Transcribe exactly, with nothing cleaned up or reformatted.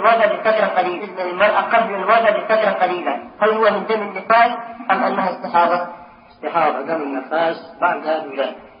الولادة بفترة قليلة المرأة قبل الولادة بفترة قليلة، هل هو من دم النفاس أم أنها استحاضة؟ استحاضة دم النفاس بعد الولادة.